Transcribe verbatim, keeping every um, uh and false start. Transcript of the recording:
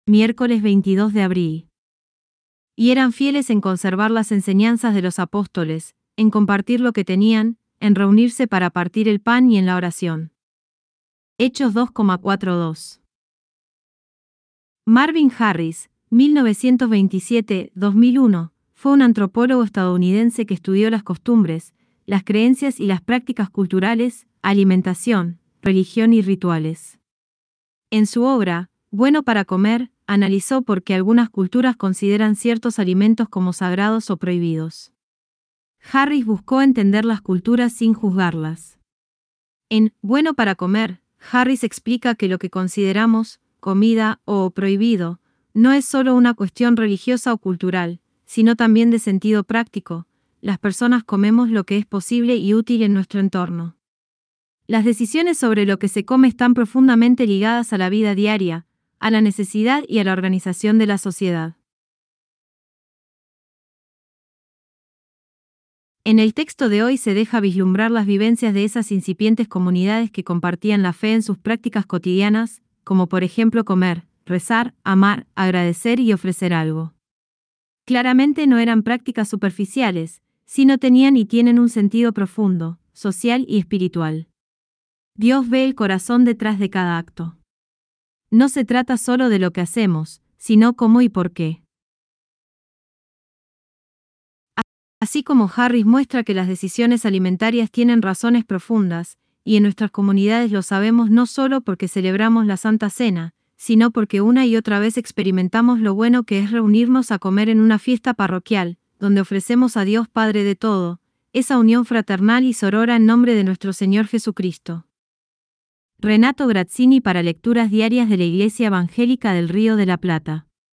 Miércoles veintidós de abril. Y eran fieles en conservar las enseñanzas de los apóstoles, en compartir lo que tenían, en reunirse para partir el pan y en la oración. Hechos dos coma cuarenta y dos. Marvin Harris, mil novecientos veintisiete a dos mil uno, fue un antropólogo estadounidense que estudió las costumbres, las creencias y las prácticas culturales, alimentación, religión y rituales. En su obra, Bueno para comer, analizó por qué algunas culturas consideran ciertos alimentos como sagrados o prohibidos. Harris buscó entender las culturas sin juzgarlas. En Bueno para comer, Harris explica que lo que consideramos comida o prohibido no es solo una cuestión religiosa o cultural, sino también de sentido práctico. Las personas comemos lo que es posible y útil en nuestro entorno. Las decisiones sobre lo que se come están profundamente ligadas a la vida diaria, a la necesidad y a la organización de la sociedad. En el texto de hoy se deja vislumbrar las vivencias de esas incipientes comunidades que compartían la fe en sus prácticas cotidianas, como por ejemplo comer, rezar, amar, agradecer y ofrecer algo. Claramente no eran prácticas superficiales, sino tenían y tienen un sentido profundo, social y espiritual. Dios ve el corazón detrás de cada acto. No se trata solo de lo que hacemos, sino cómo y por qué. Así como Harris muestra que las decisiones alimentarias tienen razones profundas, y en nuestras comunidades lo sabemos no solo porque celebramos la Santa Cena, sino porque una y otra vez experimentamos lo bueno que es reunirnos a comer en una fiesta parroquial, donde ofrecemos a Dios Padre de todo, esa unión fraternal y sorora en nombre de nuestro Señor Jesucristo. Renato Grazzini para Lecturas Diarias de la Iglesia Evangélica del Río de la Plata.